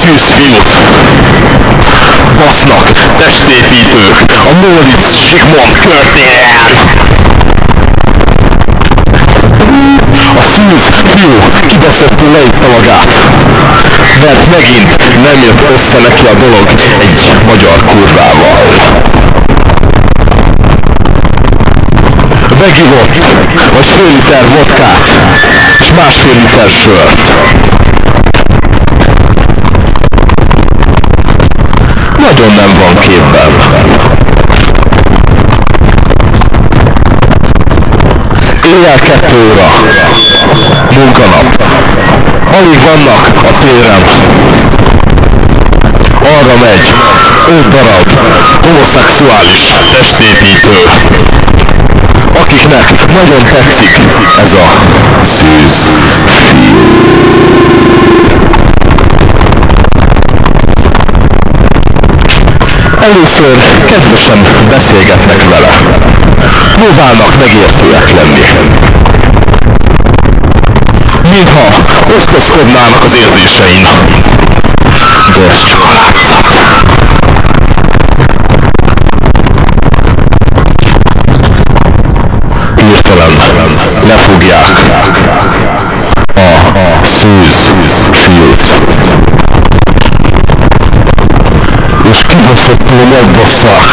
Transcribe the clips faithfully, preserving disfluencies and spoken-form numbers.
tűzfiút. Basznak testépítők a Mólitz Zsigmond környéken. A szűz fiú kibaszottul leitta magát, mert megint nem jött össze neki a dolog egy magyar kurvával. Megivott vagy fél liter vodkát és másfél liter sört. Nagyon nem van képben. Éjjel kettő óra. Munkanap. Alig vannak a téren. Arra megy öt darab homoszexuális testépítő, akiknek nagyon tetszik ez a szűz fiú. Először kedvesen beszélgetnek vele. Próbálnak megértőek lenni. Mintha osztozkodnának az érzésein. De ez csak a látszat. Hirtelen lefogják a szűz fiút. És kibaszottul megbasszák.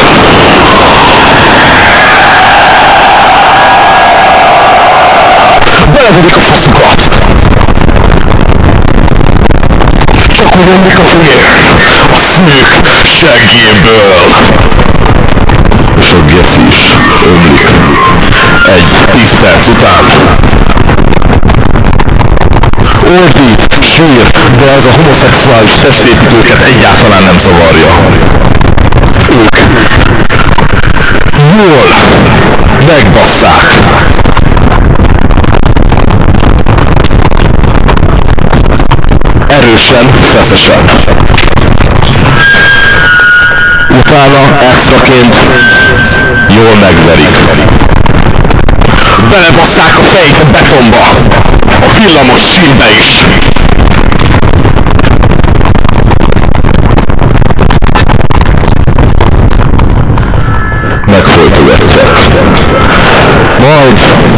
Beledobik a faszukat! Csak úgy ömlik a vér a szők seggéből. És a geci is ömlik egy tíz perc után. Ordít, sír, de ez a homoszexuális testépítőket egyáltalán nem zavarja. Ők jól megbasszák. Erősen, feszesen. Utána extraként jól megverik. Belebasszák a fejét a betonba, a villamos sínbe is. Megfojtogatják. Majd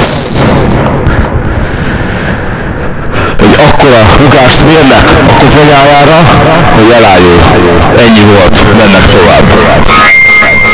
egy akkora rugást mérnek a koponyájára, hogy elájul. Ennyi volt, mennek tovább.